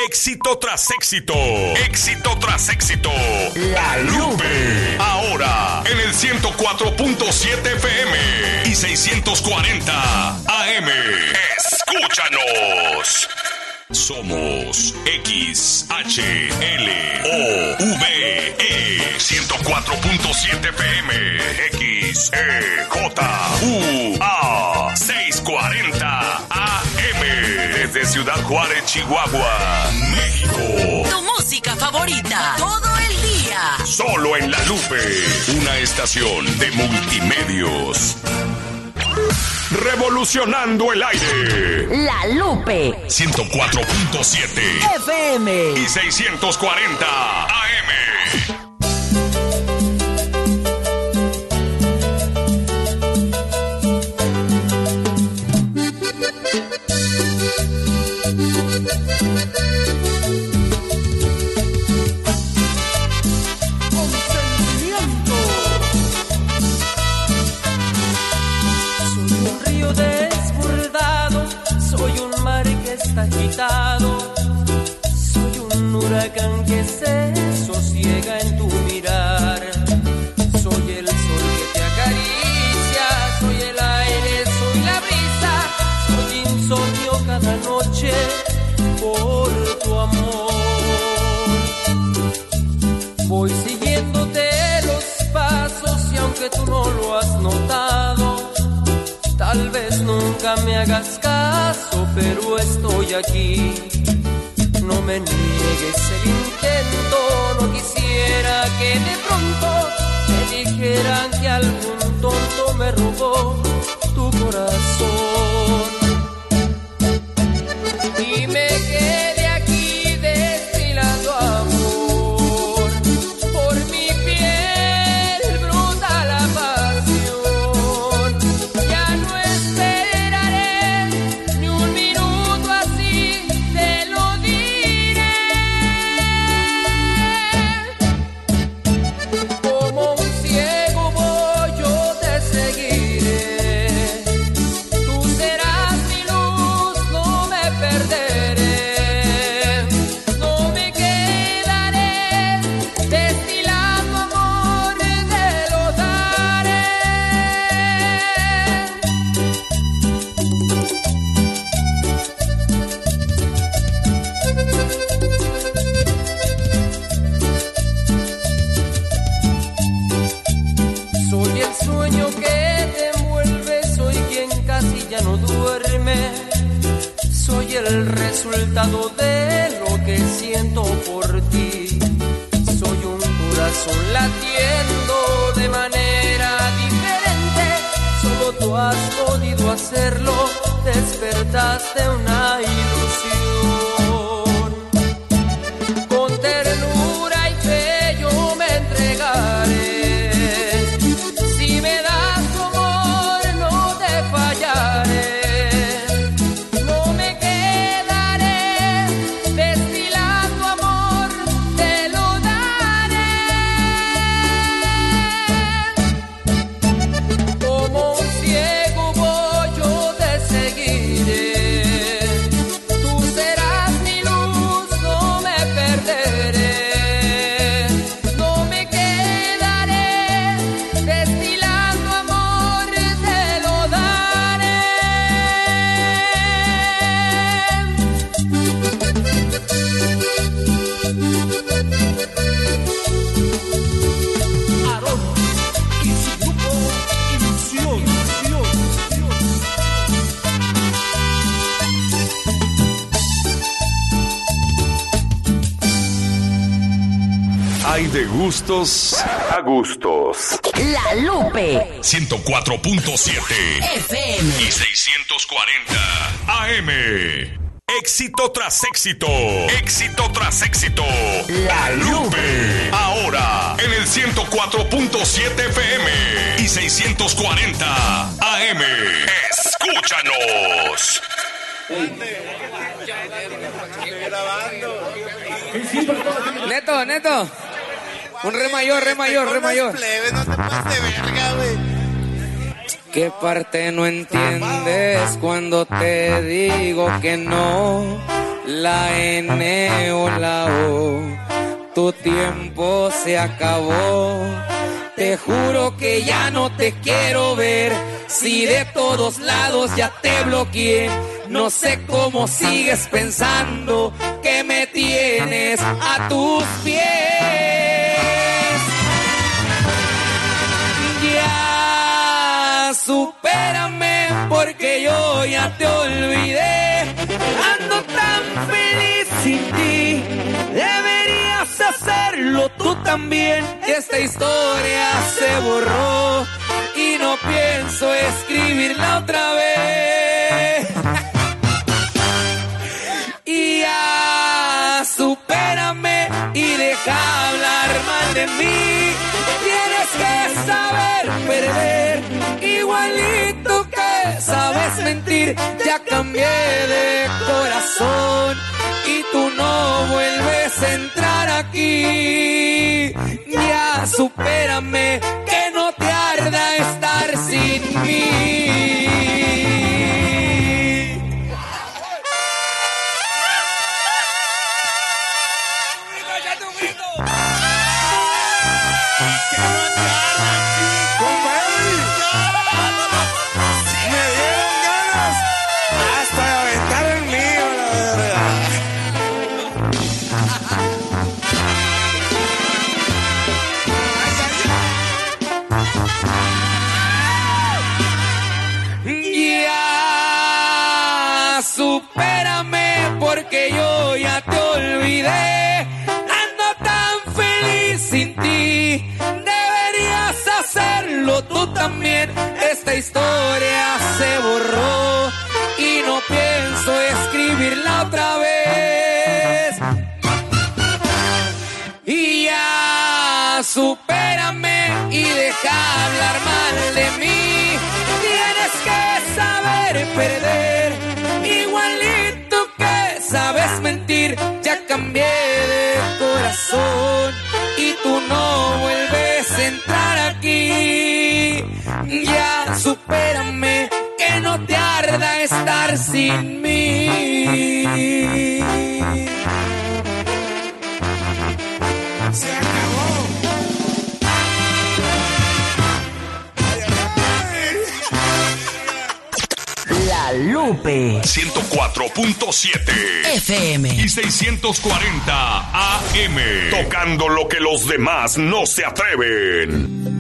Éxito tras éxito. Éxito tras éxito. La Lupe. Ahora en el 104.7 FM y 640 AM. Escúchanos. Somos XHLOVE 104.7 FM XEJUA 640 AM desde Ciudad Juárez, Chihuahua, México. Tu música favorita todo el día. Solo en La Lupe, una estación de multimedios. Revolucionando el aire. La Lupe 104.7 FM y 640 AM. Agitado, soy un huracán que se sosiega en tu mirar. Soy el sol que te acaricia, soy el aire, soy la brisa, soy insomnio cada noche por tu amor. Voy siguiéndote los pasos y aunque tú no lo has notado, tal vez nunca me hagas caso, pero estoy aquí. No me niegues el intento, no quisiera que de pronto me dijeran que algún tonto me robó tu corazón. Y me quedé aquí destilando amor, por mi piel brota la pasión. Ya no esperaré ni un minuto, así te lo diré. Como un ciego voy, yo te seguiré. Tú serás mi luz, no me perderé. No me quedaré destilando amor, te lo daré. Soy el sueño que te envuelve, soy quien casi ya no duerme. Soy el resultado de lo que siento por ti. Soy un corazón latiendo de manera diferente. Solo tú has podido hacerlo, despertaste una ilusión. Con ternura y fe yo me entregaré. Si me das tu amor no te fallaré. No me quedaré destilando amor, te lo daré. Como un ciego voy, yo te seguiré. Tú serás mi luz, no me perderé. No me quedaré destilando amor, te lo daré. Aarón y su grupo Ilusión. Hay de gustos a gustos. La Lupe 104.7 FM y 640 AM. Éxito tras éxito. Éxito tras éxito. La Lupe. Ahora en el 104.7 FM y 640 AM. Escúchanos. Neto. Un re mayor. Plebe, no te pases de verga, güey. ¿Qué parte no entiendes cuando te digo que no? la N o la O. Tu tiempo se acabó. Te juro que ya no te quiero ver. Si de todos lados ya te bloqueé, no sé cómo sigues pensando que me tienes a tus pies. Ya supérame porque yo ya te olvidé. Ando tan feliz sin ti. Deberías hacerlo tú también. Esta historia se borró y no pienso escribirla otra vez. Y ya supérame y deja hablar mal de mí. Tienes que saber perder, igualito que sabes mentir. Ya cambié de corazón y tú no vuelves a entrar aquí. Ya supérame, que no te arda estar sin mí. Supérame porque yo ya te olvidé. Ando tan feliz sin ti. Deberías hacerlo tú también. Esta historia se borró y no pienso escribirla otra vez. Y ya supérame y deja hablar mal de mí. Tienes que saber perder, igualito que sabes mentir. Ya cambié de corazón y tú no vuelves a entrar aquí. Ya supérame, que no te arda estar sin mí. Se acabó. La Lupe 104.7 FM y 640 AM. Tocando lo que los demás no se atreven.